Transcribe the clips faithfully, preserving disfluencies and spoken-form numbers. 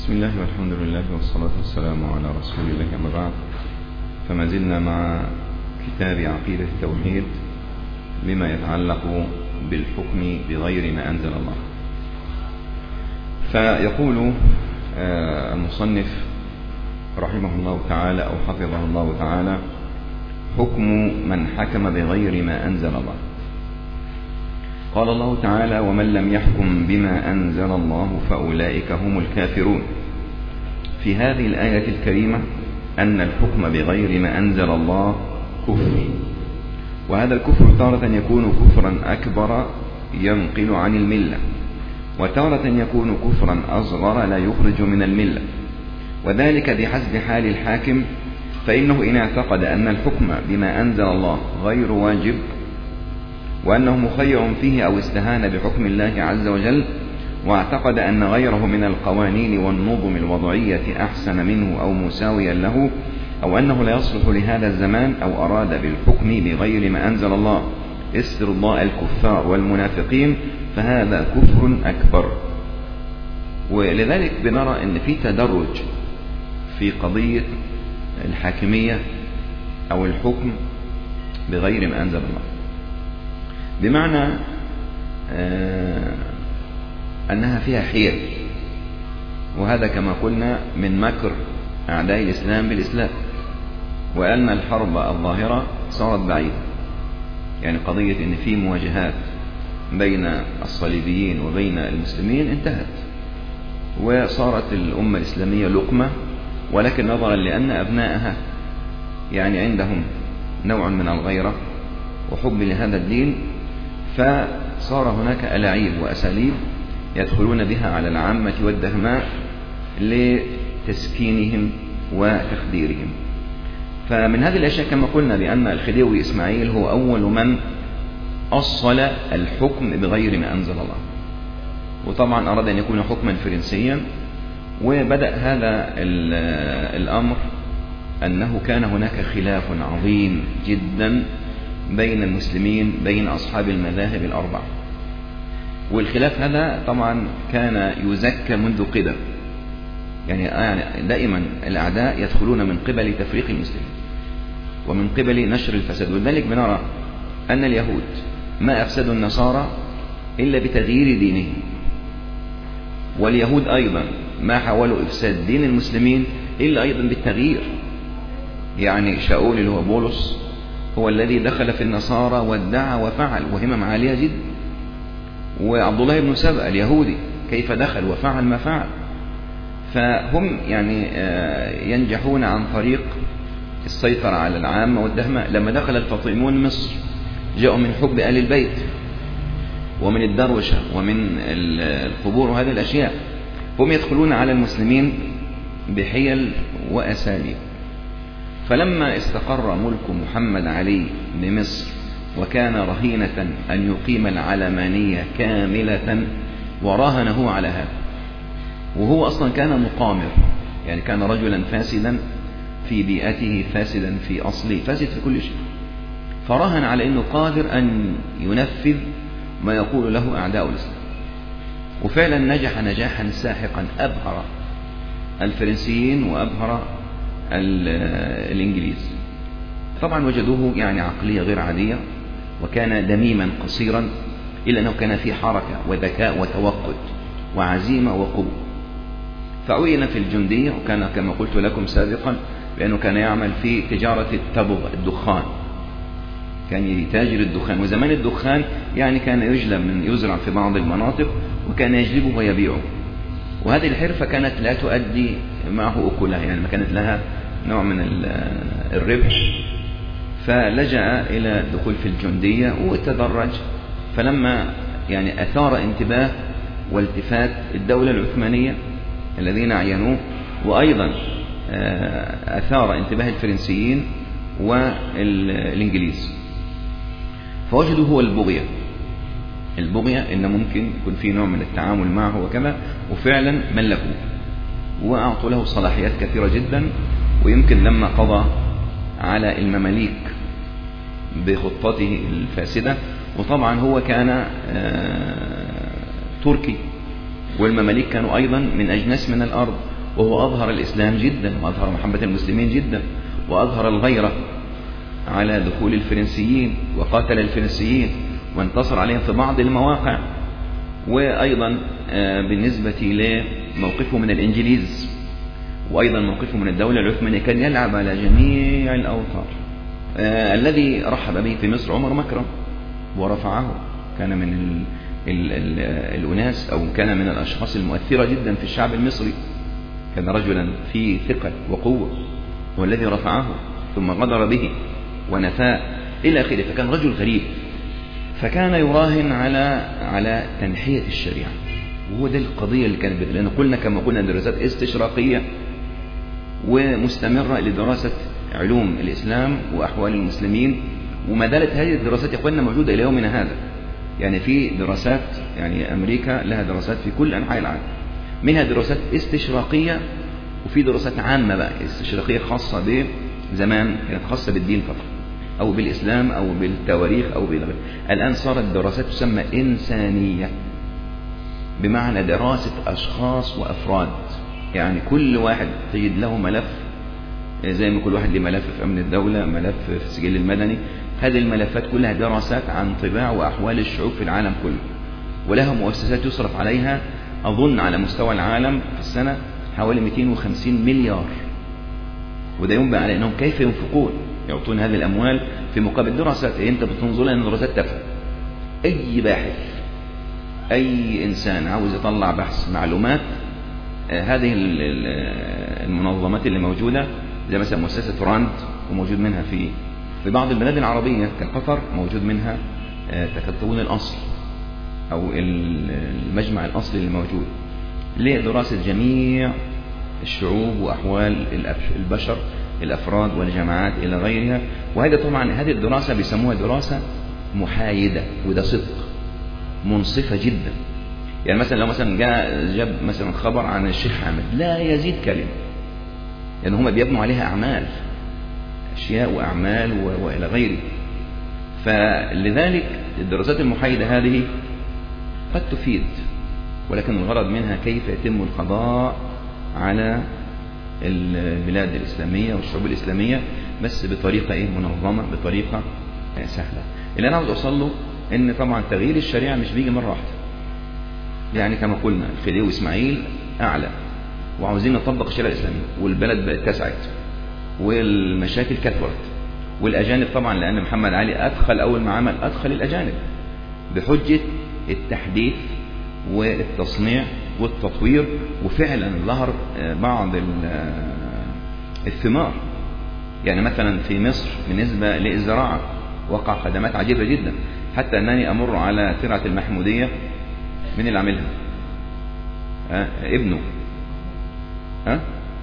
بسم الله والحمد لله والصلاة والسلام على رسول الله، أما بعد، فما زلنا مع كتاب عقيدة التوحيد بما يتعلق بالحكم بغير ما أنزل الله. فيقول المصنف رحمه الله تعالى أو حفظه الله تعالى: حكم من حكم بغير ما أنزل الله. قال الله تعالى: ومن لم يحكم بما أنزل الله فأولئك هم الكافرون. في هذه الآية الكريمة أن الحكم بغير ما أنزل الله كفر، وهذا الكفر تارة يكون كفرا أكبر ينقل عن الملة، وتارة يكون كفرا أصغر لا يخرج من الملة، وذلك بحسب حال الحاكم. فإنه إن اعتقد أن الحكم بما أنزل الله غير واجب وأنه مخير فيه أو استهان بحكم الله عز وجل، واعتقد أن غيره من القوانين والنظم الوضعية أحسن منه أو مساويا له، أو أنه لا يصلح لهذا الزمان، أو أراد بالحكم بغير ما أنزل الله استرضاء الكفار والمنافقين، فهذا كفر أكبر. ولذلك بنرى أن في تدرج في قضية الحاكمية أو الحكم بغير ما أنزل الله، بمعنى آه أنها فيها حيل، وهذا كما قلنا من مكر أعداء الإسلام بالإسلام، وأن الحرب الظاهرة صارت بعيدة. يعني قضية أن في مواجهات بين الصليبيين وبين المسلمين انتهت، وصارت الأمة الإسلامية لقمة، ولكن نظرا لأن أبنائها يعني عندهم نوع من الغيرة وحب لهذا الدين، فصار هناك ألاعيب وأساليب يدخلون بها على العامة والدهماء لتسكينهم وتخديرهم. فمن هذه الأشياء كما قلنا بأن الخديوي إسماعيل هو أول من أصل الحكم بغير ما أنزل الله، وطبعا أراد أن يكون حكما فرنسيا. وبدأ هذا الأمر أنه كان هناك خلاف عظيم جدا بين المسلمين، بين أصحاب المذاهب الأربعة، والخلاف هذا طبعا كان يزكى منذ قدم. يعني دائما الأعداء يدخلون من قبل تفريق المسلمين ومن قبل نشر الفساد، ولذلك بنرى أن اليهود ما أفسدوا النصارى إلا بتغيير دينهم، واليهود أيضا ما حاولوا إفساد دين المسلمين إلا أيضا بالتغيير. يعني شاول اللي هو بولس هو الذي دخل في النصارى وادعى وفعل وهمم عالية جدا، وعبد الله بن سبأ اليهودي كيف دخل وفعل ما فعل. فهم يعني ينجحون عن طريق السيطرة على العامة والدهماء. لما دخل الفاطميون مصر جاءوا من حب آل البيت ومن الدروشة ومن القبور وهذه الأشياء، هم يدخلون على المسلمين بحيل وأساليب. فلما استقر ملك محمد علي بمصر وكان رهينة أن يقيم العلمانية كاملة، وراهنه على هذا، وهو أصلا كان مقامر، يعني كان رجلا فاسدا في بيئته، فاسدا في أصله، فاسد في كل شيء، فراهن على أنه قادر أن ينفذ ما يقول له أعداء الإسلام. وفعلا نجح نجاحا ساحقا، أبهر الفرنسيين وأبهر الإنجليز. طبعا وجدوه يعني عقلية غير عادية، وكان دميما قصيرا، إلا أنه كان فيه حركة وذكاء وتوقد وعزيمة وقوة. فعين في الجندية، وكان كما قلت لكم سابقا بأنه كان يعمل في تجارة التبغ، الدخان، كان يتاجر الدخان. وزمان الدخان يعني كان يجلب من يزرع في بعض المناطق وكان يجلبه ويبيعه، وهذه الحرفة كانت لا تؤدي معه أكلها، يعني ما كانت لها نوع من الربح. فلجأ إلى الدخول في الجندية وتدرج، فلما يعني أثار انتباه والتفات الدولة العثمانية الذين عينوه، وأيضا أثار انتباه الفرنسيين والإنجليز، فوجدوا هو البغية البغية إن ممكن يكون في نوع من التعامل معه وكذا، وفعلا ملكوه وأعطوا له صلاحيات كثيرة جدا. ويمكن لما قضى على المماليك بخطته الفاسدة، وطبعا هو كان تركي والمماليك كانوا أيضا من أجناس من الأرض، وهو أظهر الإسلام جدا وأظهر محبة المسلمين جدا وأظهر الغيرة على دخول الفرنسيين وقاتل الفرنسيين وانتصر عليهم في بعض المواقع. وأيضا بالنسبة لموقفه من الإنجليز وأيضا موقفه من الدولة العثمانية كان يلعب على جميع الأوتار. آه الذي رحب به في مصر عمر مكرم ورفعه، كان من ال ال ال الأناس أو كان من الأشخاص المؤثرة جدا في الشعب المصري، كان رجلا فيه ثقة وقوة، والذي رفعه ثم غدر به ونفاه إلى آخره، فكان رجل غريب. فكان يراهن على على تنحية الشريعة، وهو ده القضية اللي كانت، لأن قلنا كما قلنا دراسات استشراقية ومستمرة لدراسة علوم الإسلام وأحوال المسلمين، وما زالت هذه الدراسات يا أخواننا موجودة إلى يومنا هذا. يعني في دراسات، يعني أمريكا لها دراسات في كل أنحاء العالم، منها دراسات استشراقية وفي دراسات عامة بقى استشراقية خاصة بزمان، كانت خاصة بالدين فقط أو بالإسلام أو بالتواريخ أو بالغير. الآن صارت دراسات تسمى إنسانية، بمعنى دراسة أشخاص وأفراد، يعني كل واحد تجد له ملف، زي ما كل واحد له ملف في أمن الدولة، ملف في السجل المدني. هذه الملفات كلها دراسات عن طباع وأحوال الشعوب في العالم كله، ولها مؤسسات يصرف عليها أظن على مستوى العالم في السنة حوالي مئتين وخمسين مليار. وده ينبأ على أنهم كيف ينفقون، يعطون هذه الأموال في مقابل دراسات. إيه أنت بتنظر لها أن دراسات تفهم. أي باحث، أي إنسان عاوز يطلع بحث معلومات، هذه المنظمات اللي موجودة زي مثلا مؤسسة راند، وموجود منها في في بعض البلاد العربية كقطر، موجود منها تكتبون الأصل أو المجمع الأصلي اللي موجود لدراسة جميع الشعوب وأحوال البشر، الأفراد والجماعات إلى غيرها. وهذا طبعا هذه الدراسة بيسموها دراسة محايدة، وده صدق، منصفة جدا. يعني مثلا لو مثلا جاء جاب مثلا خبر عن الشيخ حامد لا يزيد كلمة، لأن يعني هم بيبنوا عليها أعمال، أشياء وأعمال وإلى غيره. فلذلك الدراسات المحايدة هذه قد تفيد، ولكن الغرض منها كيف يتم القضاء على البلاد الإسلامية والشعوب الإسلامية، بس بطريقة إيه منظمة، بطريقة سهلة. اللي أنا عاوز أوصل له إن طبعا تغيير الشريعة مش بيجي مرة واحدة. يعني كما قلنا الخديوي وإسماعيل أعلى وعاوزين نطبق الشريعة الإسلامية، والبلد بقت اتسعت والمشاكل كثرت، والأجانب طبعا، لأن محمد علي أدخل أول ما عمل أدخل الأجانب بحجة التحديث والتصنيع والتطوير، وفعلا ظهر بعض الثمار. يعني مثلا في مصر بالنسبة للزراعة وقع خدمات عجيبة جدا، حتى أنني أمر على ترعة المحمودية. من اللي عملها؟ أه؟ ابنه. ها؟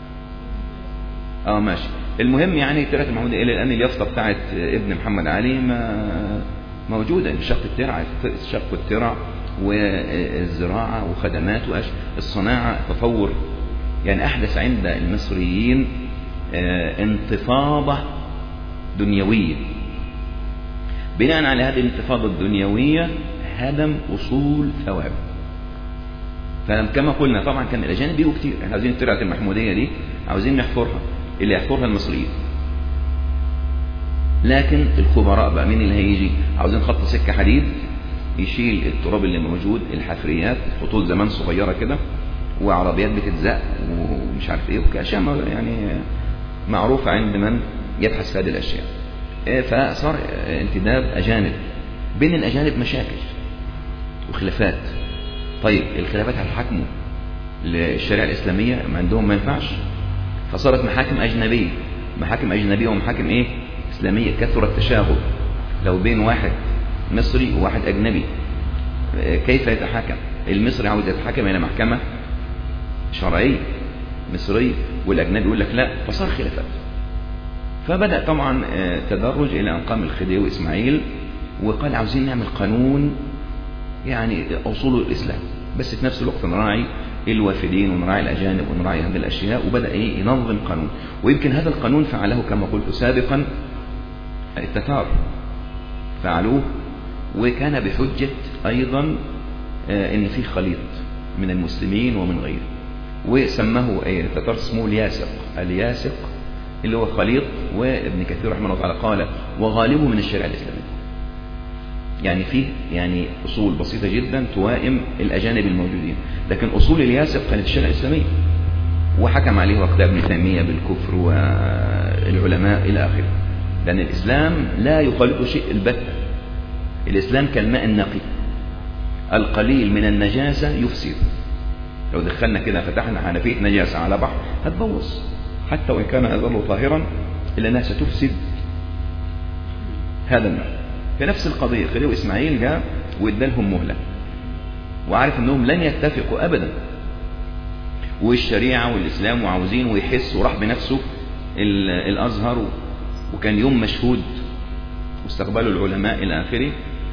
أه؟ اه ماشي. المهم يعني ترعة المحمودية إلى الآن اليافطة بتاعت ابن محمد علي ما موجودة، شق الترعة، شق الترع والزراعة وخدمات الصناعة، تطور. يعني أحدث عند المصريين انتفاضة دنيوية. بناء على هذه الانتفاضة الدنيوية هدم أصول ثواب. فكما قلنا طبعا كان الأجانب بيجوا كتير، احنا عاوزين الترعة المحمودية دي عاوزين نحفرها، اللي يحفرها المصريين. لكن الخبراء بقى مين اللي هيجي؟ عاوزين خط سكة حديد يشيل التراب اللي موجود، الحفريات، خطوط زمان صغيرة كده، وعربيات بتتزق ومش عارف ايه، وكأشياء يعني معروفة عند من يبحث في هذه الأشياء. فصار انتداب أجانب، بين الأجانب مشاكل وخلافات. طيب الخلافات هتحكموا للشريعة الإسلامية عندهم ما ينفعش، فصارت محاكم أجنبية، محاكم أجنبية ومحاكم إيه إسلامية. كثر التشاغل لو بين واحد مصري وواحد أجنبي، كيف يتحاكم؟ المصري عاوز يتحاكم إلى محكمة شرعية مصرية، والأجنبي يقول لك لا، فصار خلافات. فبدأ طبعا تدرج إلى أن قام الخديوي وإسماعيل وقال عاوزين نعمل قانون يعني أصول الإسلام، بس في نفس الوقت نراعي الوافدين ونراعي الأجانب ونراعي هذه الأشياء. وبدأ إيه ينظم قانون، ويمكن هذا القانون فعله كما قلت سابقا التتار، فعلوه، وكان بحجة أيضا إن في خليط من المسلمين ومن غيره، وسماه ايه التتار اسمه الياسق. الياسق اللي هو خليط، وابن كثير رحمه الله تعالى قال وغالبه من الشريعة الإسلامية. يعني فيه يعني أصول بسيطة جدا توائم الأجانب الموجودين، لكن أصول الياسق كانت الشريعة الإسلامية، وحكم عليه وقتها ابن تيمية بالكفر والعلماء إلى آخره، لأن الإسلام لا يخالطه شيء البتة. الإسلام كالماء النقي، القليل من النجاسة يفسد. لو دخلنا كده فتحنا حنفية نجاسة على بحر هتبوظ، حتى وإن كان يظل طاهرا إلا أنها ستفسد هذا الماء. في نفس القضية خليل إسماعيل جاء وادالهم مهلة، وعارف أنهم لن يتفقوا أبدا، والشريعة والإسلام وعاوزين ويحس، وراح بنفسه الأزهر، وكان يوم مشهود واستقبلوا العلماء إلى آخره.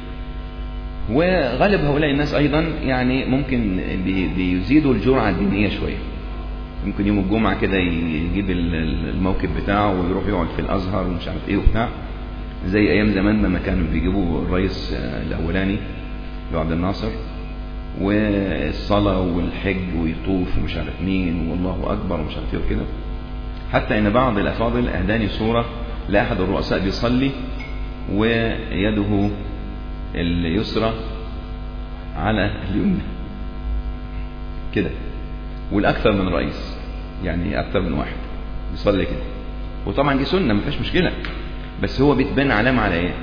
وغالب هؤلاء الناس أيضا يعني ممكن بيزيدوا الجرعة الدينية شوية، ممكن يوم الجمعة كده يجيب الموكب بتاعه ويروح يقعد في الأزهر ومش عارف إيه وبتاع، زي أيام زمان لما كانوا بيجيبوا الرئيس الأولاني عبد الناصر، والصلاة والحج ويطوف ومش عارف مين والله أكبر ومش عارف إيه وكده. حتى إن بعض الأفاضل أهداني صورة لأحد الرؤساء بيصلي ويده اليسرى على اليمنى كده، والأكثر من رئيس يعني أكثر من واحد بيصلي كده. وطبعا دي سنة ما فيش مشكلة، بس هو بتبان علامة على إيه؟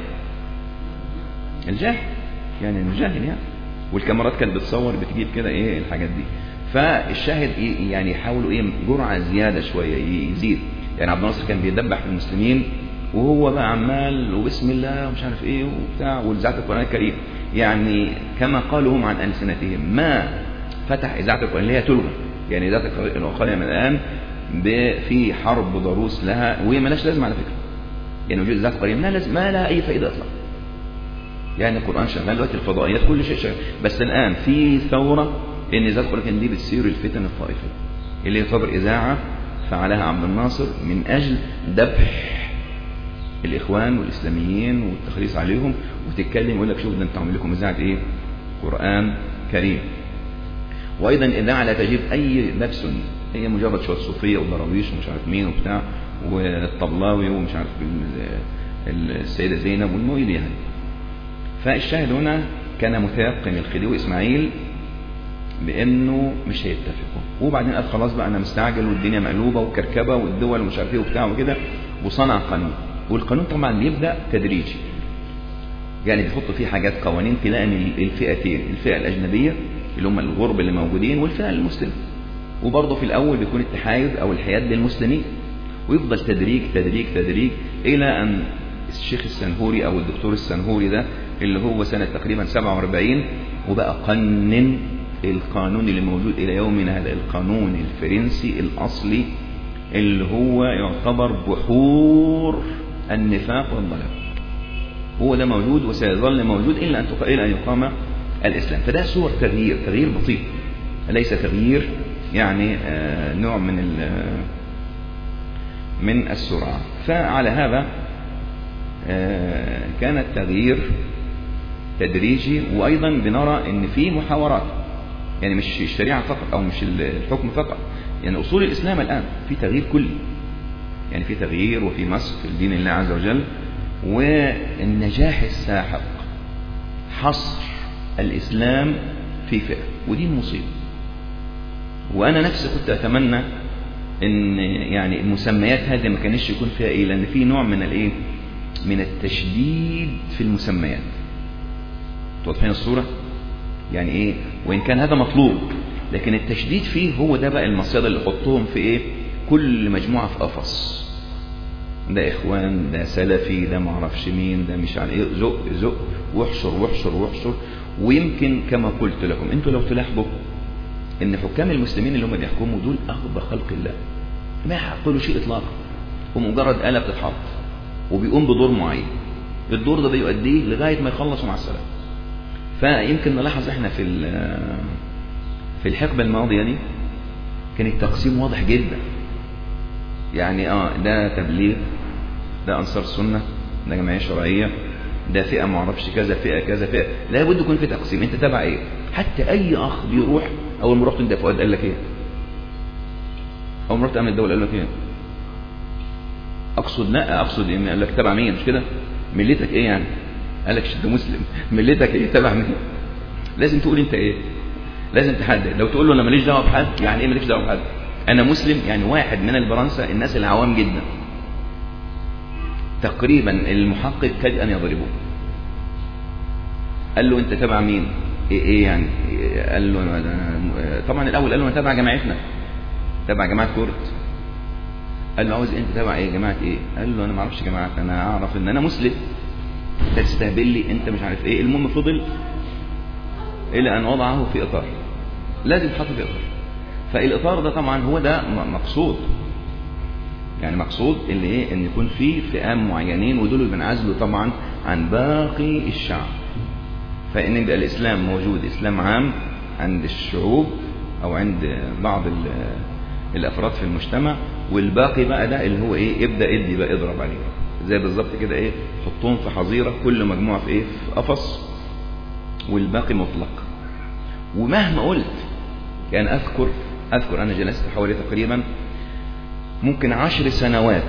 الجاهل، يعني الجاهل يعني. والكاميرات كانت بتصور بتجيب كده إيه الحاجات دي. فالشاهد إيه يعني يحاولوا إيه جرعة زيادة شوية يزيد. يعني عبد الناصر كان بيدبح في المسلمين وهو بقى عمال وبسم الله ومش عارف ايه وبتاع والإذاعة القرآن الكريم، يعني كما قالوا هم عن ألسنتهم ما فتح إذاعة القرآن اللي هي تلغى، يعني إذاعة القرآن من الآن في حرب ضروس لها، وهي ملاش لازمة على فكرة. يعني وجود إذاعة القرآن ما لازم، ما لها أي فائدة أصلا. يعني القرآن شغال دلوقتي، الفضائيات كل شيء شغال، بس الآن في ثورة إن إذاعة القرآن دي بتصير الفتن الطائفية اللي يعتبر إذاعة فعلها عبد الناصر من أجل ذبح الإخوان والإسلاميين والتخليص عليهم، وتتكلم يقول لك شوف ده انتوا عاملين لكم إذاعة إيه؟ قرآن كريم. وأيضا إذاعة لا تجيب أي باب سني، هي مجرد شوية صوفية ودراويش ومش عارف مين وبتاع والطبلاوي ومش عارف السيدة زينب والمويل يعني. فالشاهد هنا كان متيقن الخديوي إسماعيل بأنه مش هيتفقوا، وبعدين قال خلاص بقى أنا مستعجل والدنيا مقلوبة وكركبة والدول ومش عارف إيه وبتاع وكده، وصنع قانون. والقانون طبعا بيبدأ تدريجي، يعني بيحط فيه حاجات قوانين تلاقي الفئتين، الفئة الأجنبية اللي هم الغرب اللي موجودين والفئة المسلمة، وبرضه في الأول بيكون التحايز أو الحياد للمسلمين، ويفضل تدريج تدريج تدريج إلى أن الشيخ السنهوري أو الدكتور السنهوري ده اللي هو سنة تقريبا سبعة وأربعين وبقى قنن القانون اللي موجود إلى يومنا هذا، القانون الفرنسي الأصلي اللي هو يعتبر بحور النفاق والضلال، هو ده موجود وسيظل موجود إلا أن إلى أن يقام الإسلام. فده صور تغيير، تغيير بسيط ليس تغيير يعني آه نوع من من السرعة. فعلى هذا آه كان التغيير تدريجي. وأيضا بنرى أن في محاورات، يعني مش الشريعة فقط أو مش الحكم فقط، يعني أصول الإسلام الآن في تغيير كلي، يعني في تغيير وفي مسح في الدين الله عز وجل. والنجاح الساحق حصر الإسلام في فئة، ودي المصيبة. وأنا نفسي كنت أتمنى إن يعني المسميات هذه ما كانش يكون فيها إيه، لأن في نوع من الإيه من التشديد في المسميات. توضحين الصورة؟ يعني إيه، وإن كان هذا مطلوب لكن التشديد فيه هو ده بقى المصيدة اللي حطهم في إيه، كل مجموعة في قفص، ده إخوان، ده سلفي، ده معرفش مين، ده مش عارف إيه، زق زق واحشر واحشر واحشر. ويمكن كما قلت لكم أنتوا لو تلاحظوا إن حكام المسلمين اللي هم بيحكموا دول أغبى خلق الله، ما يعقلوا شيء إطلاقا، ومجرد آلة بتتحط وبيقوم بدور معين، الدور ده بيؤديه لغاية ما يخلصوا مع السلام. فيمكن نلاحظ إحنا في في الحقبة الماضية دي كان التقسيم واضح جدا، يعني اه ده تبليغ، ده أنصار السنة، ده جمعية شرعية، ده فئة معرفش كذا، فئة كذا، فئة، لا بد يكون في تقسيم. انت تبع ايه؟ حتى اي اخ بيروح اول ما رحت انت فؤاد قال لك ايه؟ اول ما رحت امن الدوله قال لك ايه؟ اقصد لا اقصد ان قال لك تبع مين؟ مش كده؟ ملتك ايه يعني؟ قال لك انت مسلم، ملتك ايه؟ تبع مين؟ لازم تقول انت ايه؟ لازم تحدد. لو تقول له انا ماليش دعوه بحد، يعني ايه ماليش دعوه بحد؟ انا مسلم. يعني واحد من البرنسا الناس العوام جدا تقريبا المحقق كاد ان يضربه. قال له انت تبع مين؟ ايه, إيه يعني؟ إيه؟ قال له أنا طبعا الاول قال له انا تبع جماعتنا، تبع جماعه كورت. قال له عاوز انت تبع ايه؟ جماعه ايه؟ قال له انا ما اعرفش جماعه، انا اعرف ان انا مسلم. انت تستهبل لي، انت مش عارف ايه. المهم فضل الى ان وضعه في اطار، لازم تحط في اطار. فالاطار ده طبعا هو ده مقصود، يعني مقصود اللي ايه؟ ان يكون في فئام معينين ودول اللي بنعزلوا طبعا عن باقي الشعب. فان يبقى الاسلام موجود اسلام عام عند الشعوب او عند بعض الافراد في المجتمع، والباقي بقى ده اللي هو ايه؟ ابدا ادي بقى اضرب عليه زي بالظبط كده ايه؟ حطهم في حظيره، كل مجموعه في ايه؟ في قفص، والباقي مطلق. ومهما قلت يعني اذكر اذكر انا جلست حوالي تقريبا ممكن عشر سنوات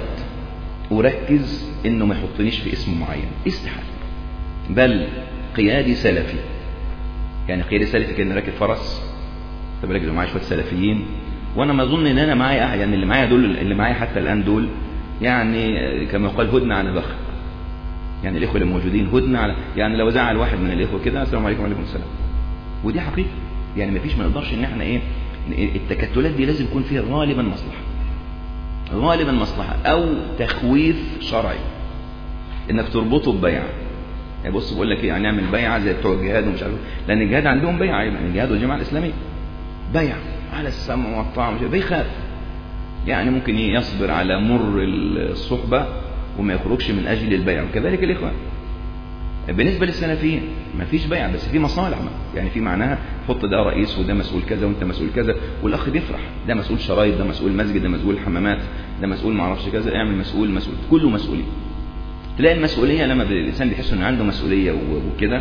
اركز انه ما يحطنيش في اسم معين، استحاله. بل قيادي سلفي، يعني قيادي سلفي كان راكب فرس، طب راجل معايا شويه سلفيين، وانا ما اظن ان انا معايا احد، يعني اللي معايا دول اللي معايا حتى الان دول يعني كما يقال هدنه على بخ، يعني الاخوه اللي موجودين هدنه على، يعني لو زعل واحد من الاخوه كده السلام عليكم وعليكم السلام. ودي حقيقه، يعني ما فيش، ما نقدرش ان احنا ايه، التكتلات دي لازم يكون فيها غالبا مصلحه، غالبا مصلحه او تخويف شرعي، انك تربطه ببيعه. يعني بص بقول لك ايه، يعني نعمل بيعه زي بتوع الجهاد ومش عارف، لان الجهاد عندهم بيعه، يعني الجهاد والجماعه الاسلاميه بيع على السمع والطاعه، مش بيخاف، يعني ممكن يصبر على مر الصحبه وما يخرجش من اجل البيع. وكذلك الاخوان. بالنسبه للسلفيين ما فيش بيع، بس في مصالح، يعني في معناها حط ده رئيس وده مسؤول كذا وانت مسؤول كذا، والاخ بيفرح، ده مسؤول شرايط، ده مسؤول مسجد، ده مسؤول حمامات، ده مسؤول ما اعرفش كذا، اعمل مسؤول مسؤول، كله مسؤوليه. تلاقي المسؤوليه لما الانسان بيحس انه عنده مسؤوليه وكده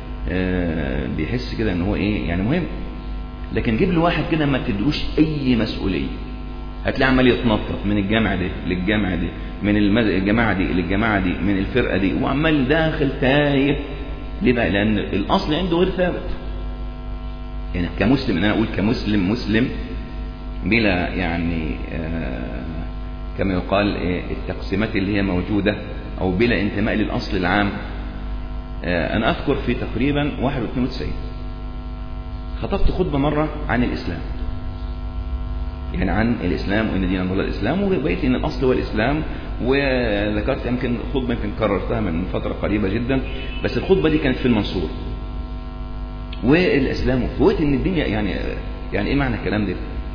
بيحس كده ان هو ايه، يعني مهم. لكن جيب له واحد كده ما تدروش اي مسؤوليه، هتلاقي عمال يتنطط من الجامعه دي للجامعه دي، من الجماعه دي للجماعه دي، من الفرقه دي، وعمال داخل تايه. ليه بقى؟ لان الاصل عنده غير ثابت. يعني كمسلم، ان انا اقول كمسلم مسلم بلا يعني آه كما يقال إيه التقسيمات اللي هي موجوده، او بلا انتماء للاصل العام. آه انا اذكر في تقريبا واحد واثنين وتسعين خطبت خطبه مره عن الاسلام، يعني عن الاسلام وان دين الله الاسلام، وبقيت ان الاصل هو الاسلام. وذكرت يمكن خطبه يمكن كررتها من فتره قريبه جدا، بس الخطبه دي كانت في المنصور. والاسلام وفوت ان الدنيا يعني يعني ايه معنى الكلام ده؟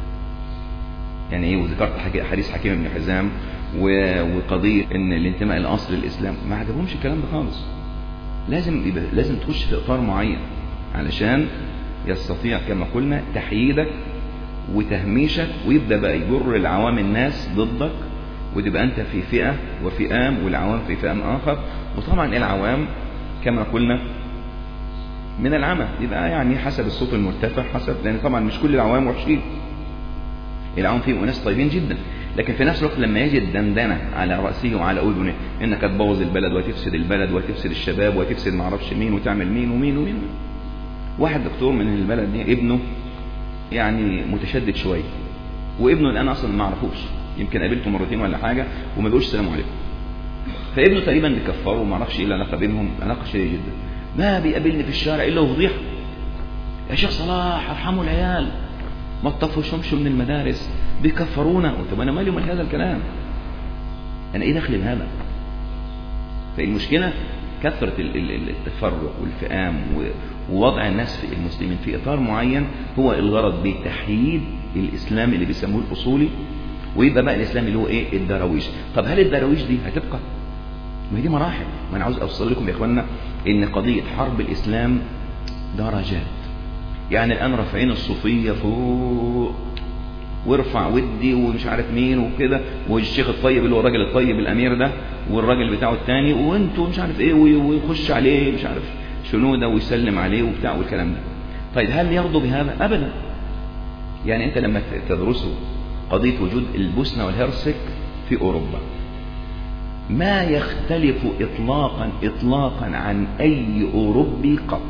يعني ايه؟ وذكرت حديث حكيم بن حزام وقضيه ان الانتماء الاصل للاسلام، ما عجبهمش الكلام ده خالص. لازم يبقى لازم تخش في اطار معين علشان يستطيع كما قلنا تحييدك وتهميشك، ويبدأ بقى يجر العوام الناس ضدك، وتبقى أنت في فئة وفئام والعوام في فئام آخر. وطبعا العوام كما قلنا من العمى، يبقى يعني حسب الصوت المرتفع، حسب، لأن طبعا مش كل العوام وحشين، العوام فيهم ناس طيبين جدا، لكن في نفس الوقت لما يجد دندنة على رأسه وعلى أذنه إنك تبوظ البلد وتفسد البلد وتفسد الشباب وتفسد معرفش مين وتعمل مين ومين ومين. واحد دكتور من البلد دي ابنه يعني متشدد شويه، وابنه الان اصلا ما اعرفوش، يمكن قابلته مرتين ولا حاجه وما بيقولش السلام عليكم. فابنه تقريبا بيكفره وما اعرفش ايه العلاقه بينهم، علاقه شديده جدا. ما بيقابلني في الشارع الا وفضيحه، يا شيخ صلاح ارحموا العيال ما تطفشهمش من المدارس بيكفرونا. طب انا مالي من هذا الكلام؟ انا ايه دخل بهذا؟ فالمشكله كثره التفرق والفئام ووضع الناس في المسلمين في اطار معين هو الغرض بتحييد الاسلام اللي بيسموه الاصولي، ويبقى بقى الاسلام اللي هو ايه؟ الدراويش. طب هل الدراويش دي هتبقى؟ ما هي دي مراحل. ما انا عاوز اوصل لكم يا اخوانا ان قضيه حرب الاسلام درجات. يعني الان رافعين الصوفيه فوق وارفع ودي ومش عارف مين وكده، والشيخ الطيب اللي هو الراجل الطيب الامير ده والراجل بتاعه الثاني، وانتوا مش عارف ايه، ويخش عليه مش عارف شنو ده ويسلم عليه وبتاع والكلام ده. طيب هل يرضوا بهذا؟ ابدا. يعني أنت لما تدرسوا قضية وجود البوسنة والهرسك في أوروبا ما يختلف إطلاقا إطلاقا عن أي أوروبي قط.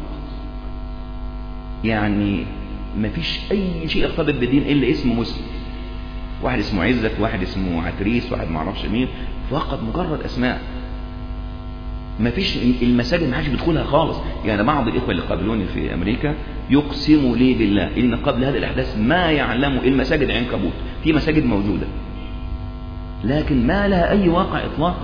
يعني ما فيش أي شيء يرتبط بالدين إلا اسم مسلم، واحد اسمه عزت، واحد اسمه عتريس، واحد معرفش مين، فقط مجرد أسماء. ما فيش المساجد ما حدش بيدخلها خالص. يعني بعض الإخوة اللي قابلوني في أمريكا يقسموا لي بالله إن قبل هذه الأحداث ما يعلموا المساجد عنكبوت، في مساجد موجودة لكن ما لها أي واقع إطلاقا.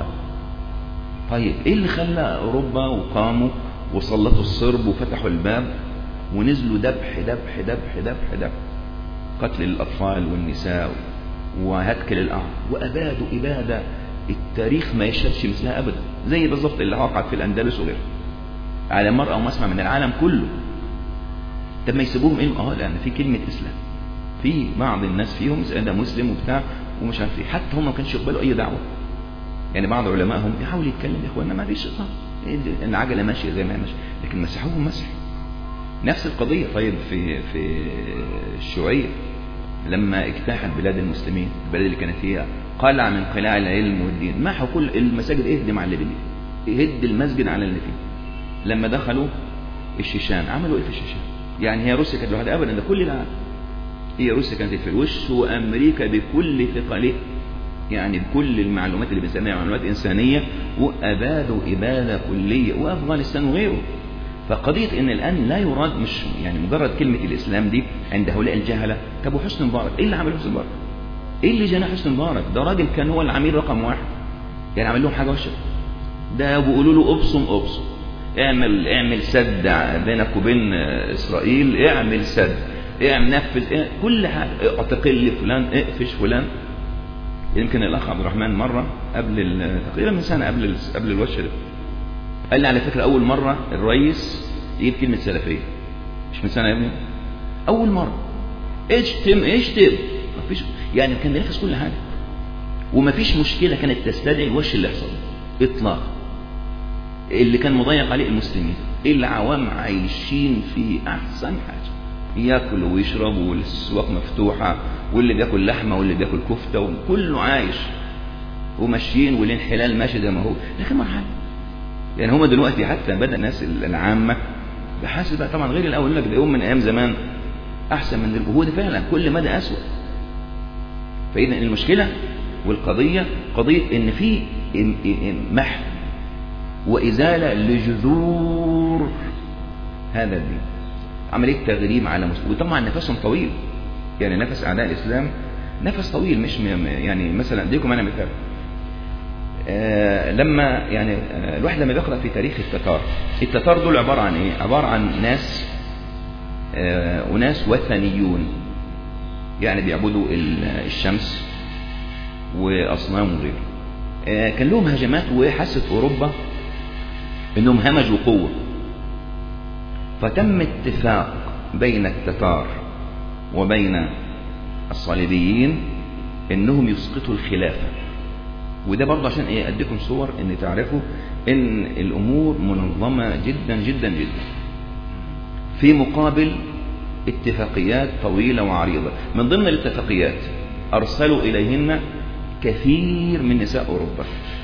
طيب إيه اللي خلى أوروبا وقاموا وسلطوا الصرب وفتحوا الباب ونزلوا دبح دبح دبح دبح دبح، قتل الأطفال والنساء وهتك للأعراض وأبادوا إبادة التاريخ ما يشهدش مثلها أبدا، زي بالضبط اللي وقعت في الأندلس وغيرها على مرأى ومسمع من العالم كله. طب ما يسيبوهم إيه؟ آه لأن في كلمة إسلام، في بعض الناس فيهم ده مسلم وبتاع ومش عارف ايه، حتى هم ما كانش يقبلوا أي دعوة. يعني بعض علمائهم يحاول يتكلم يا إخوانا ما فيش إطلاق، العجلة ماشية زي ما هي ماشية، لكن مسحوهم مسح. نفس القضية طيب في في الشيوعية لما اجتاحت بلاد المسلمين، البلاد اللي كانت هي قلعة من قلاع العلم والدين، محوا كل المساجد، اهدم على اللي بيه، يهد المسجد على اللي فيه. لما دخلوا الشيشان عملوا ايه في الشيشان؟ يعني هي روسيا كانت لوحدها ابدا، ده كل العالم. هي روسيا كانت في الوش وامريكا بكل ثقله، يعني بكل المعلومات اللي بنسميها معلومات انسانيه، وابادوا اباده كليه، وافغانستان وغيره. فقضيه ان الان لا يراد مش يعني مجرد كلمه الاسلام دي عند هؤلاء الجهله. طب وحسني مبارك ايه اللي عمله حسني مبارك؟ ايه اللي جنى حسني مبارك؟ ده راجل كان هو العميل رقم واحد، يعني عمل لهم حاجه وحشه؟ ده بيقولوا له ابصم ابصم، اعمل اعمل سد بينك وبين اسرائيل، اعمل سد، اعمل نفذ اعمل كل حاجه، اعتقل فلان، اقفش فلان. يمكن الاخ عبد الرحمن مره قبل تقريبا من سنه قبل قبل الوش ده قال لي على فكره اول مره الرئيس يجيب كلمه سلفيه، مش من سنه يا ابني، اول مره اشتم اشتم مفيش، يعني كان بينافس كل حاجه ومفيش مشكله كانت تستدعي الوش اللي يحصل اطلاقا. اللي كان مضيق عليه المسلمين، العوام عايشين في احسن حاجه، ياكلوا ويشربوا والاسواق مفتوحه، واللي بياكل لحمه واللي بياكل كفته وكله عايش وماشيين، والانحلال ماشي زي ما هو. لكن مرحله يعني هم دلوقتي حتى بدا الناس العامه بحاسس بقى طبعا غير الاول، لك ده يوم من ايام زمان احسن من دلوقتي، هو ده فعلا كل مدى اسوء. فاذا المشكله والقضيه قضيه ان في محو وازاله لجذور هذا الدين، عمليه تغريب على مسلم. وطبعا نفسهم طويل، يعني نفس اعداء الاسلام نفس طويل، مش يعني مثلا اديكم انا مثال. آه لما يعني آه الواحد لما بيقرا في تاريخ التتار، التتار دول عباره عن ايه؟ عباره عن ناس آه وناس وثنيون، يعني بيعبدوا الشمس واصنام وغيره. آه كان لهم هجمات، وحست اوروبا انهم همجوا قوه، فتم اتفاق بين التتار وبين الصليبيين انهم يسقطوا الخلافه. وده برضه عشان ايه؟ اديكم صور ان تعرفوا ان الامور منظمه جدا جدا جدا. في مقابل اتفاقيات طويله وعريضه، من ضمن الاتفاقيات ارسلوا اليهن كثير من نساء اوروبا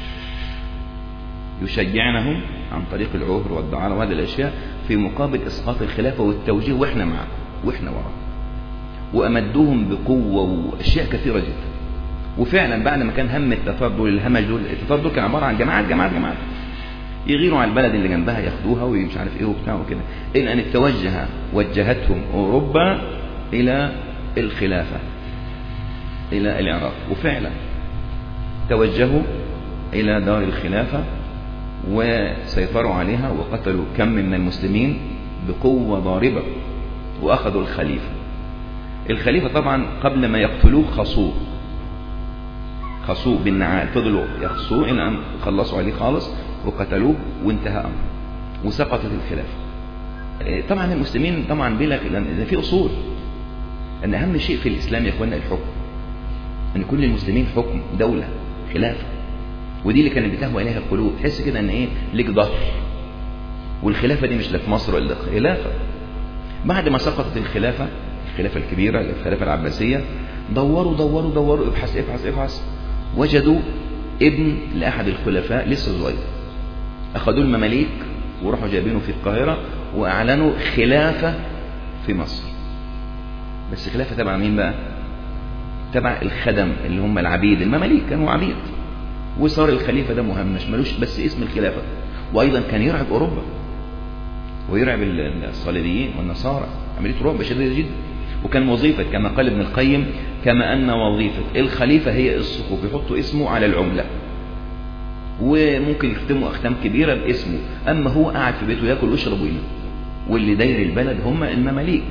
يشجعنهم عن طريق العهر والدعاره وهذه الاشياء في مقابل اسقاط الخلافه والتوجيه، واحنا معاكم واحنا وراكم، وامدوهم بقوه واشياء كثيره جدا. وفعلا بعد ما كان هم التتار دول الهمج دول، التتار دول كان عباره عن جماعات جماعات جماعات يغيروا على البلد اللي جنبها ياخدوها ومش عارف ايه وبتاع وكده، الى ان توجه وجهتهم اوروبا الى الخلافه، الى العراق. وفعلا توجهوا الى دار الخلافه وسيطروا عليها وقتلوا كم من المسلمين بقوه ضاربه، واخذوا الخليفه. الخليفه طبعا قبل ما يقتلوه خصوه خصوه بالنعال، فضلوا يخصوه الى ان خلصوا عليه خالص وقتلوه وانتهى امره وسقطت الخلافه. طبعا المسلمين طبعا بلا لان في اصول ان اهم شيء في الاسلام يا اخوانا الحكم، ان كل المسلمين حكم دوله خلافه، ودي اللي كانت بتهوى اليها القلوب. تحس كده ان ايه؟ ليك ظهر، والخلافه دي مش لا في مصر ولا خلافه. بعد ما سقطت الخلافه الخلافة الكبيرة الخلافة العباسية، دوروا دوروا دوروا ابحث ابحث ابحث وجدوا ابن لأحد الخلفاء لسه صغير، أخذوا المماليك وراحوا جايبينه في القاهرة وأعلنوا خلافة في مصر. بس خلافة تبع مين بقى؟ تبع الخدم اللي هم العبيد، المماليك كانوا عبيد، وصار الخليفة ده مهمش ملوش بس اسم الخلافة. وأيضا كان يرعب أوروبا ويرعب الصليبيين والنصارى، عملية رعب شديدة جدا. وكان وظيفة كما قال ابن القيم كما أن وظيفة الخليفة هي الصكوك، يحطوا اسمه على العملة وممكن يختموا أختام كبيرة باسمه، أما هو قاعد في بيته يأكل ويشرب وينام، واللي داير البلد هم المماليك.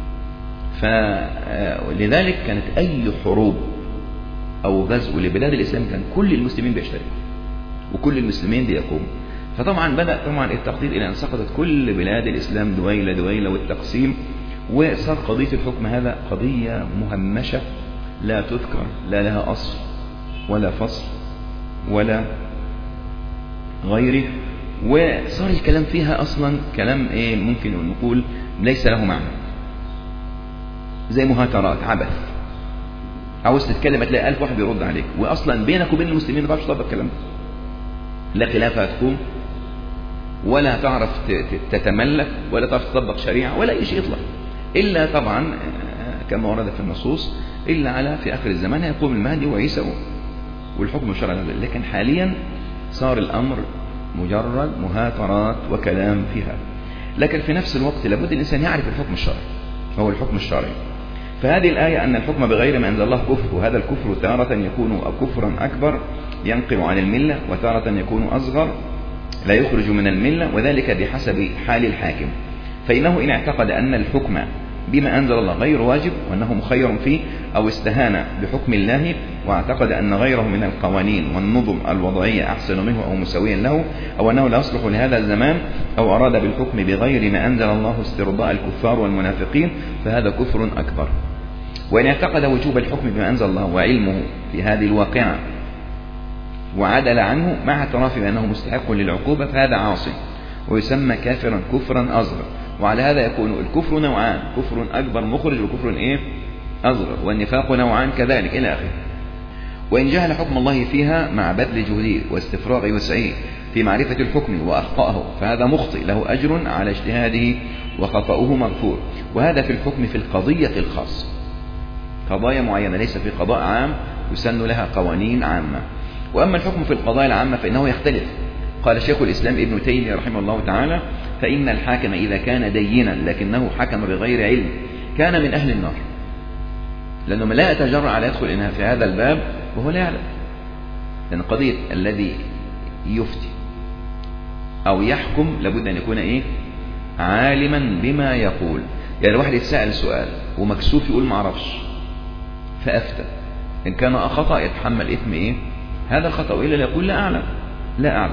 فلذلك كانت أي حروب أو غزو لبلاد الإسلام كان كل المسلمين بيشتركوا وكل المسلمين بيقوموا. فطبعا بدأ طبعا التخطيط إلى أن سقطت كل بلاد الإسلام دويلة دويلة والتقسيم، وصار قضية الحكم هذا قضية مهمشة لا تذكر، لا لها أصل ولا فصل ولا غيره، وصار الكلام فيها أصلا كلام إيه ممكن نقول ليس له معنى، زي مهاترات عبث. عاوز تتكلم تلاقي ألف واحد بيرد عليك، وأصلا بينك وبين المسلمين ما تعرفش تطبق الكلام ده، لا خلافة هتقوم ولا تعرف تتملك ولا تعرف تطبق شريعة ولا أي شيء يطلع، إلا طبعا كما ورد في النصوص إلا على في آخر الزمان هيقوم المهدي وعيسى والحكم الشرعي. لكن حاليا صار الأمر مجرد مهاترات وكلام فيها. لكن في نفس الوقت لابد الإنسان يعرف الحكم الشرعي، هو الحكم الشرعي. فهذه الآية أن الحكم بغير ما أنزل الله كفر، وهذا الكفر تارة يكون كفرا أكبر ينقل عن الملة، وتارة يكون أصغر لا يخرج من الملة، وذلك بحسب حال الحاكم. فإنه إن اعتقد أن الحكم بما أنزل الله غير واجب وأنه مخير فيه، أو استهان بحكم الله واعتقد أن غيره من القوانين والنظم الوضعية أحسن منه أو مساويا له، أو أنه لا يصلح لهذا الزمان، أو أراد بالحكم بغير ما أنزل الله استرضاء الكفار والمنافقين، فهذا كفر أكبر. وإن اعتقد وجوب الحكم بما أنزل الله وعلمه في هذه الواقعة وعدل عنه مع اعتراف بأنه مستحق للعقوبة، فهذا عاصي ويسمى كافرا كفرا أصغر. وعلى هذا يكون الكفر نوعان، كفر أكبر مخرج وكفر إيه أصغر، والنفاق نوعان كذلك إلى آخره. وإن جهل حكم الله فيها مع بذل جهده واستفراغ وسعه في معرفة الحكم وأخطأه، فهذا مخطئ له أجر على اجتهاده وخطأه مغفور. وهذا في الحكم في القضية الخاصة، قضايا معينة ليس في قضاء عام يسن لها قوانين عامة. وأما الحكم في القضايا العامة فإنه يختلف. قال شيخ الإسلام ابن تيمية رحمه الله تعالى: فإن الحاكم إذا كان دينا لكنه حكم بغير علم كان من أهل النار، لأنه لا يتجرأ على يدخل إنها في هذا الباب وهو لا يعلم. لأن قضية الذي يفتي أو يحكم لابد أن يكون إيه عالما بما يقول. يعني الواحد يتسأل سؤال ومكسوف يقول ما عرفش فأفتى، إن كان خطأ يتحمل إثم إيه هذا الخطأ، وإلا يقول لا أعلم لا أعلم.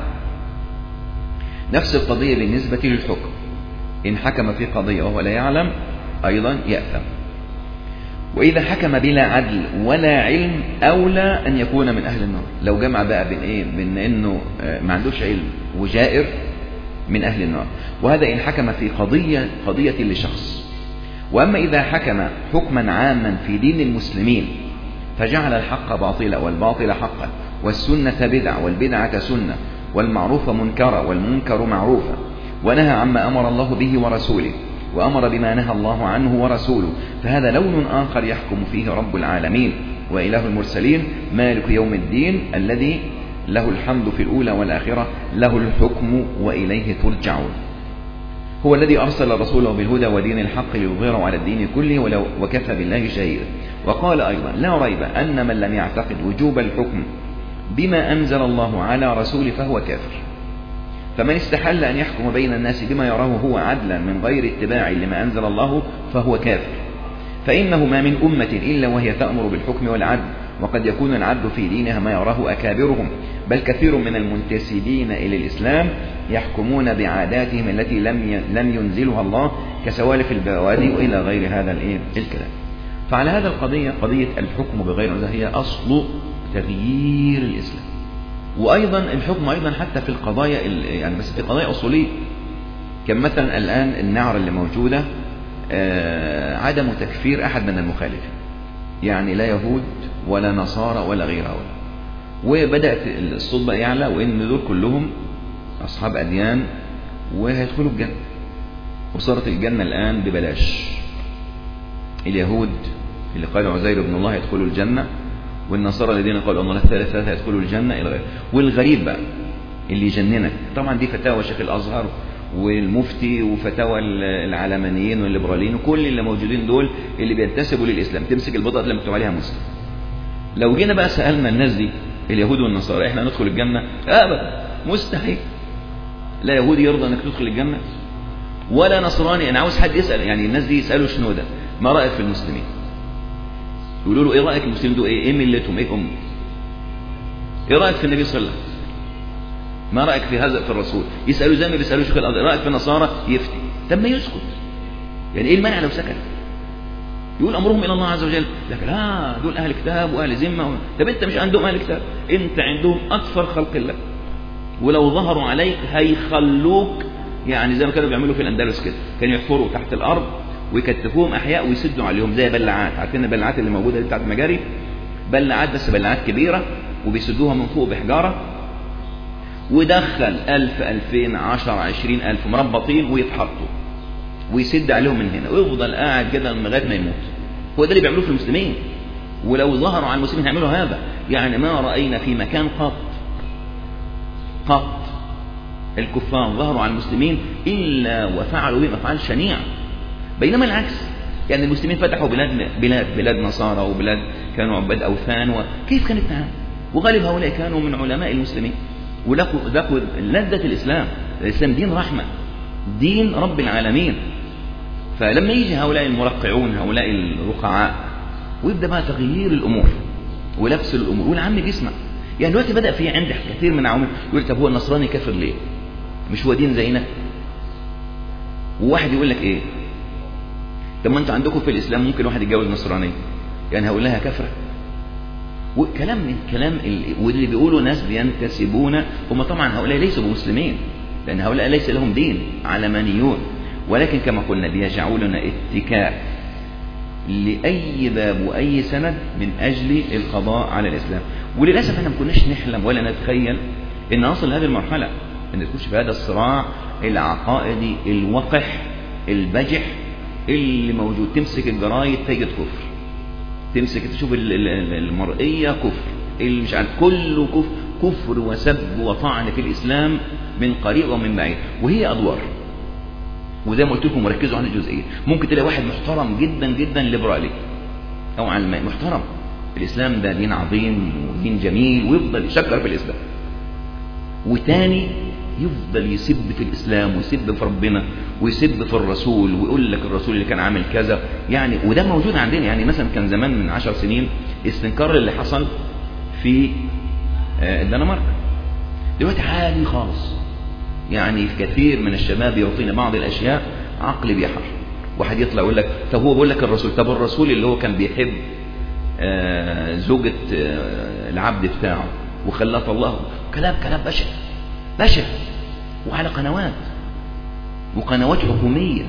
نفس القضية بالنسبة للحكم، إن حكم في قضية وهو لا يعلم أيضا يأثم. وإذا حكم بلا عدل ولا علم أولى أن يكون من أهل النار. لو جمع بقى بين إيه بين إنه ما عندوش علم وجائر من أهل النار. وهذا إن حكم في قضية قضية لشخص. وأما إذا حكم حكما عاما في دين المسلمين فجعل الحق باطلا والباطل حقا والسنة بدعة والبدعة سنة والمعروف منكرا والمنكر معروفا، ونهى عما أمر الله به ورسوله وأمر بما نهى الله عنه ورسوله، فهذا لون آخر يحكم فيه رب العالمين وإله المرسلين مالك يوم الدين الذي له الحمد في الأولى والآخرة، له الحكم وإليه ترجعون. هو الذي أرسل رسوله بالهدى ودين الحق ليظهره على الدين كله ولو وكفى بالله شهيدا. وقال أيضا: لا ريب أن من لم يعتقد وجوب الحكم بما أنزل الله على رسوله فهو كافر. فمن استحل أن يحكم بين الناس بما يراه هو عدلا من غير اتباع لما أنزل الله فهو كافر. فإنه ما من أمة إلا وهي تأمر بالحكم والعدل، وقد يكون العدل في دينها ما يراه أكابرهم، بل كثير من المنتسبين إلى الإسلام يحكمون بعاداتهم التي لم لم ينزلها الله كسوالف البوادي وإلى غير هذا الكلام. فعلى هذا القضية قضية الحكم بغير أنزل هي أصل تغيير الإسلام. وأيضا الحكم أيضا حتى في القضايا يعني بس في قضايا أصولية، كمثلا الآن النعرة اللي موجودة عدم تكفير أحد من المخالفين، يعني لا يهود ولا نصارى ولا غير هؤلاء. وبدأت الصوت بقى يعلى، وإن دول كلهم أصحاب أديان وهيدخلوا الجنة، وصارت الجنة الآن ببلاش. اليهود اللي قالوا عزير ابن الله يدخلوا الجنة، والنصارى الذين قالوا الله الثالث ثلاثة يدخلوا الجنة إلى غيره. والغريب بقى اللي يجننك، طبعا دي فتاوى شيخ الأزهر والمفتي وفتاوى العلمانيين والليبراليين وكل اللي موجودين دول اللي بينتسبوا للإسلام، تمسك البطاقة اللي مكتوب عليها مسلم. لو جينا بقى سألنا الناس دي اليهود والنصارى احنا ندخل الجنة؟ ابدا، مستحيل. لا يهودي يرضى انك تدخل الجنة ولا نصراني. انا عاوز حد يسأل، يعني الناس دي يسألوا شنو ده، ما رأيك في المسلمين؟ يقولوا له ايه رأيك المسلمين دول، ايه ايه ملتهم، ايه امهم، ايه رأيك في النبي صلى الله عليه وسلم، ما رأيك في هذا في الرسول؟ يسألوا زي ما بيسألوا شيخ الأزهر، رأيك في النصارى؟ يفتي. طب ما يسكت، يعني ايه المانع لو سكت؟ يقول امرهم الى الله عز وجل. لكن لا، دول اهل كتاب واهل ذمه. طب انت مش عندهم اهل كتاب، انت عندهم اكثر خلق الله، ولو ظهروا عليك هيخلوك، يعني زي ما كانوا بيعملوا في الاندلس كده، كانوا يحفروا تحت الارض ويكتفوهم احياء ويسدوا عليهم زي بلعات. عارفين البلعات اللي موجوده دي بتاعت المجاري؟ بلعات، بس بلعات كبيره، وبيسدوها من فوق بحجاره، ودخل ألف ألفين عشر عشرين ألف مربطين ويتحطوا ويسد عليهم من هنا، ويفضل قاعد كده لغايه ما يموت. هو ده اللي بيعملوه في المسلمين، ولو ظهروا على المسلمين هيعملوا هذا. يعني ما رأينا في مكان قط قط الكفار ظهروا على المسلمين إلا وفعلوا بهم أفعال شنيعة. بينما العكس، يعني المسلمين فتحوا بلاد بلاد بلاد نصارى وبلاد كانوا عباد أوثان، وكيف كانت التعامل؟ وغالب هؤلاء كانوا من علماء المسلمين ولقوا ذاقوا لذة الإسلام. الإسلام دين رحمة، دين رب العالمين. فلما يجي هؤلاء المرقعون، هؤلاء الرقعاء، ويبدأ بقى تغيير الأمور ولبس الأمور، والعام بيسمع. يعني دلوقتي بدأ في عند كثير من عوامل يقول طب هو النصراني كافر ليه؟ مش هو دين زينا؟ وواحد يقول لك ايه؟ طب ما انتوا عندكم في الإسلام ممكن واحد يتجوز نصرانية، يعني هقول لها كافرة؟ وكلام من كلام واللي بيقولوا ناس بينتسبون، هم طبعا هؤلاء ليسوا بمسلمين، لأن هؤلاء ليس لهم دين، علمانيون، ولكن كما قلنا بيجعلون اتكاء لأي باب وأي سند من أجل القضاء على الإسلام. وللأسف احنا ما كناش نحلم ولا نتخيل أن نصل لهذه المرحلة، أن تكونش في هذا الصراع العقائدي الوقح البجح اللي موجود. تمسك الجرايد تجد كفر، تمسك تشوف المرئية كفر، اللي مش عارف كله كفر، كفر وسب وطعن في الإسلام من قريب ومن بعيد. وهي أدوار، وزي ما قلت لكم مركزوا على الجزئية. ممكن تلاقي واحد محترم جدا جدا ليبرالي أو علماني محترم، الإسلام ده دين عظيم ودين جميل، ويفضل يشكر في الإسلام، وتاني يفضل يسب في الإسلام ويسب في ربنا ويسب في الرسول، ويقول لك الرسول اللي كان عامل كذا. يعني وده موجود عندنا. يعني مثلا كان زمان من عشر سنين استنكار اللي حصل في الدنمارك، دلوقتي عادي خالص. يعني كثير من الشباب يعطينا بعض الأشياء عقل بيحر. واحد يطلع يقول لك طب هو بيقول لك الرسول، طب الرسول اللي هو كان بيحب زوجة العبد بتاعه وخلاه الله، كلام كلام بشع بشع، وعلى قنوات وقنوات حكومية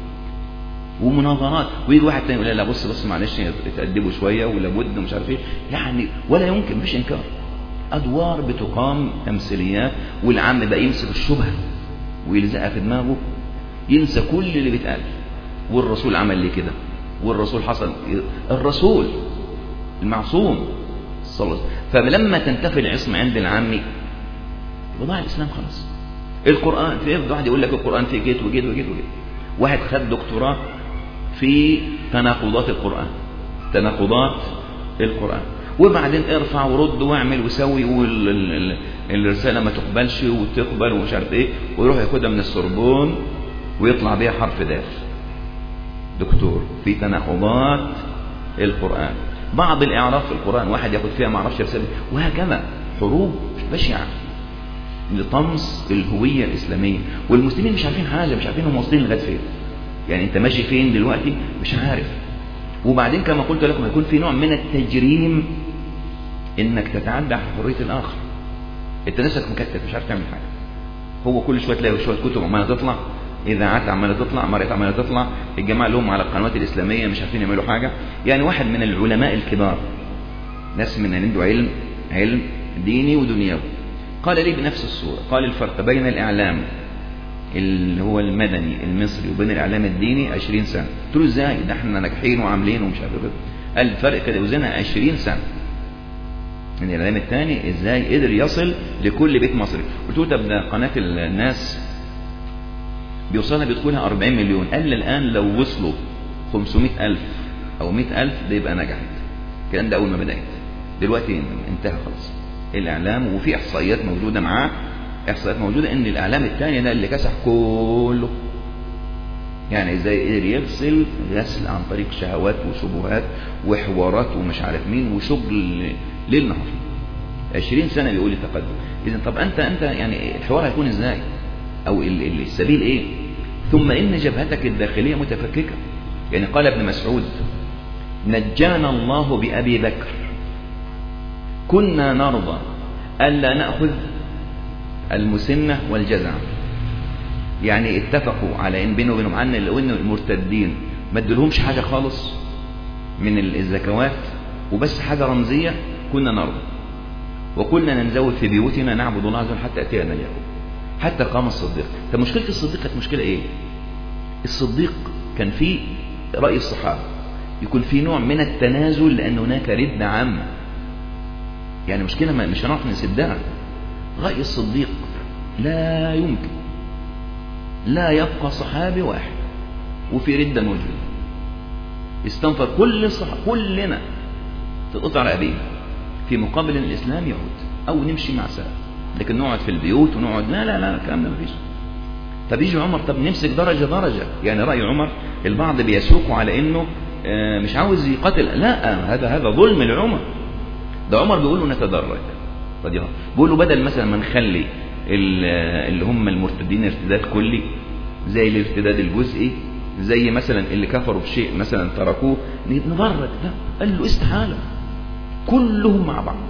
ومناظرات. ويجي واحد تاني يقول لا بص بص معلش يتأدبوا شوية ولابد ومش عارف ايه. يعني ولا يمكن، مش انكار، أدوار بتقام تمثيليات، والعام بقى يمسك الشبهة ويلزقها في دماغه، ينسى كل اللي بيتقال. والرسول عمل لي كده، والرسول حصل، الرسول المعصوم صلى الله عليه وسلم. فلما تنتفي العصمة عند العامي وضع الإسلام خلاص. القرآن في واحد يقول لك القرآن في جيت وجيت وجيت وجيت. واحد خد دكتوراه في تناقضات القرآن، تناقضات القرآن، وبعدين ارفع ورد واعمل وسوي، والرسالة ما تقبلش وتقبل ومش عارف ايه، ويروح ياخدها من السوربون ويطلع بيها حرف دال، دكتور في تناقضات القرآن. بعض الإعراف في القرآن واحد ياخد فيها ما عرفش رسالة، وهكذا حروب بشعة لطمس الهوية الإسلامية. والمسلمين مش عارفين حاجة، مش عارفين هم واصلين لغاية فين. يعني انت ماشي فين دلوقتي مش عارف. وبعدين كما قلت لكم هيكون في نوع من التجريم انك تتعدى حرية الآخر. انت نفسك مكتف مش عارف تعمل حاجة، هو كل شوية تلاقي شوية كتب عمالة تطلع اذاعات عماله تطلع، مرات عماله تطلع، الجماعه اللي هم على القنوات الاسلاميه مش عارفين يعملوا حاجه. يعني واحد من العلماء الكبار، ناس من عنده علم علم ديني ودنيوي، قال لي بنفس الصوره، قال الفرق بين الاعلام اللي هو المدني المصري وبين الاعلام الديني عشرين سنه. قلت له ازاي؟ ده احنا ناجحين وعاملين ومش عارف ايه. قال الفرق كده وزنها عشرين سنه. من الاعلام الثاني ازاي قدر يصل لكل بيت مصري. قلت له طب ده قناه الناس بيوصلها بيدخلها أربعين مليون، قال لي الان لو وصلوا خمسمائة ألف او مائة ألف ده يبقى نجحت. الكلام ده اول ما بدات، دلوقتي انتهى خلاص الاعلام. وفي احصائيات موجوده معاه، احصائيات موجوده ان الاعلام الثاني ده اللي كسح كله. يعني ازاي قدر يغسل غسل عن طريق شهوات وشبهات وحوارات ومش عارف مين وشغل ليل نهار. عشرين سنه بيقول لي تقدم. اذا طب انت انت يعني الحوار هيكون ازاي؟ او السبيل ايه؟ ثم ان جبهتك الداخليه متفككه. يعني قال ابن مسعود: نجانا الله بأبي بكر، كنا نرضى ألا نأخذ المسنة والجزع. يعني اتفقوا على ان بينه وبينهم عن لو ان المرتدين ما ادلهمش حاجه خالص من الزكوات وبس حاجه رمزيه، كنا نرضى. وكنا ننزوي في بيوتنا نعبد الله عز وجل حتى اتينا اليقين. حتى قام الصديق. طب مشكله الصديق كانت مشكله ايه؟ الصديق كان في راي الصحابه يكون في نوع من التنازل لان هناك رده عامه. يعني مشكله مش هنعرف نسدها. راي الصديق لا يمكن، لا يبقى صحابي واحد وفي ردة موجودة استنفر كل الصحابة كلنا تتقطع رقبينا في مقابل ان الاسلام يعود او نمشي مع سلام. لكن نقعد في البيوت ونقعد لا لا لا الكلام ده مفيش. طب يجي عمر، طب نمسك درجة درجة. يعني رأي عمر البعض بيسوقوا على انه مش عاوز يقاتل، لا هذا هذا ظلم لعمر. ده عمر بيقول له نتدرج. بيقول له بدل مثلا ما نخلي اللي هم المرتدين ارتداد كلي زي الارتداد الجزئي، زي مثلا اللي كفروا بشيء مثلا تركوه نبرد. لا، قال له استحالة كلهم مع بعض.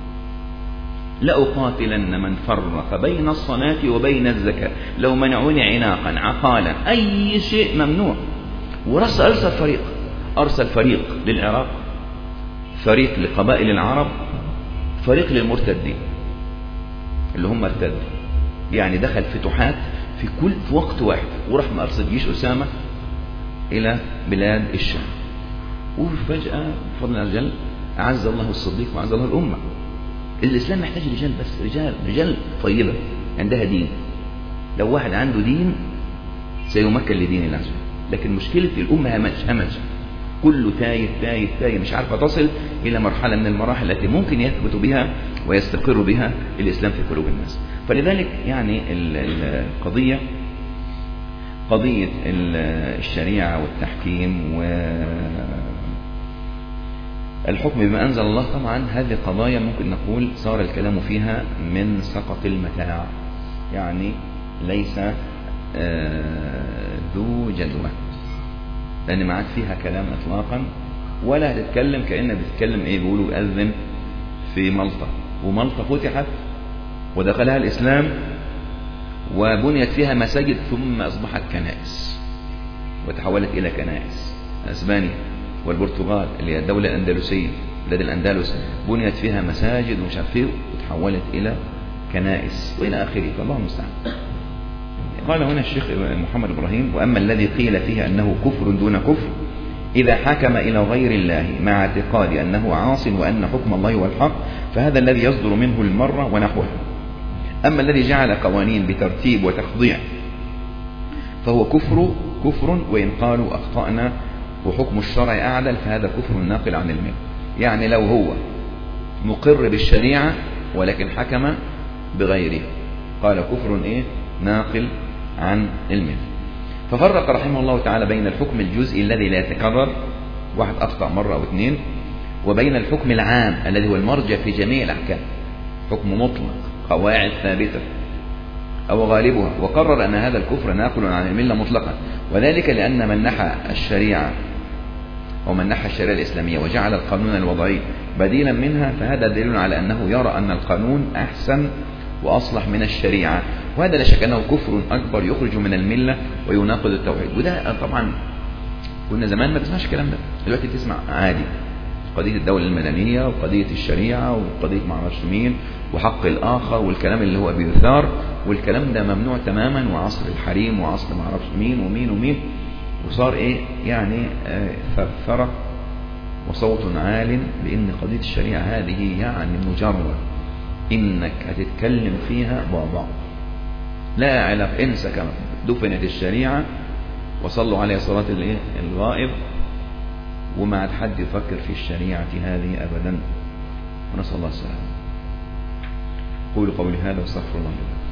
لأقاتلن من فرق بين الصلاة وبين الزكاة لو منعوني عناقا عقالا، أي شيء ممنوع. ورس أرسل فريق أرسل فريق للعراق، فريق لقبائل العرب، فريق للمرتدين اللي هم ارتدوا. يعني دخل فتوحات في كل في وقت واحد. وراح مرسل جيش أسامة إلى بلاد الشام. وفجأة بفضل الله عز وجل أعز الله الصديق وأعز الله الأمة. الإسلام محتاج رجال، بس رجال رجال طيبة عندها دين. لو واحد عنده دين سيمكن لدين الله عز وجل. لكن مشكلة الأمة همج همج كله تايه تايه تايه، مش عارفة تصل إلى مرحلة من المراحل التي ممكن يثبت بها ويستقر بها الإسلام في قلوب الناس. فلذلك يعني القضية قضية الشريعة والتحكيم والحكم بما أنزل الله، طبعا هذه قضايا ممكن نقول صار الكلام فيها من سقط المتاع، يعني ليس ذو جدوى، لأن ما عاد فيها كلام إطلاقا. ولا هتتكلم كأنها بتتكلم إيه، بيقولوا أذن في ملطة، وملطة فتحت ودخلها الإسلام وبنيت فيها مساجد ثم أصبحت كنائس وتحولت إلى كنائس. أسبانيا والبرتغال اللي هي الدولة الأندلسية، بلاد الأندلس، بنيت فيها مساجد ومش عارف ايه وتحولت إلى كنائس وإلى آخره. فالله المستعان. قال هنا الشيخ محمد إبراهيم: وأما الذي قيل فيه أنه كفر دون كفر إذا حكم إلى غير الله مع اعتقاد أنه عاص وأن حكم الله هو الحق، فهذا الذي يصدر منه المرة ونحوه. أما الذي جعل قوانين بترتيب وتخضيع فهو كفر كفر وإن قالوا أخطأنا وحكم الشرع أعدل، فهذا كفر ناقل عن الملة. يعني لو هو مقر بالشريعة ولكن حكم بغيره قال كفر إيه؟ ناقل عن الملة. ففرق رحمه الله تعالى بين الحكم الجزئي الذي لا يتكرر، واحد أخطأ مرة أو اثنين، وبين الحكم العام الذي هو المرجع في جميع الأحكام، حكم مطلق قواعد ثابتة أو غالبها، وقرر أن هذا الكفر ناقل عن الملة مطلقا. وذلك لأن من نحى الشريعة ومن نحى الشريعة الإسلامية وجعل القانون الوضعي بديلا منها، فهذا دليل على أنه يرى أن القانون أحسن وأصلح من الشريعة، وهذا لا شك أنه كفر أكبر يخرج من الملة ويناقض التوحيد. وده طبعا كنا زمان ما تسمعش الكلام ده، دلوقتي تسمع عادي قضية الدولة المدنية وقضية الشريعة وقضية معرفش مين وحق الآخر والكلام اللي هو بيثار، والكلام ده ممنوع تماما، وعصر الحريم وعصر معرفش مين ومين ومين، وصار إيه يعني ثرثرة وصوت عال بأن قضية الشريعة هذه يعني مجرد إنك هتتكلم فيها بعض لا علاقة، انسى كما دفنت الشريعة وصلوا عليه صلاة الغائب، وما عاد حد يفكر في الشريعة هذه أبدا، ونسأل الله السلامة. قولوا قولي هذا واستغفر الله لي.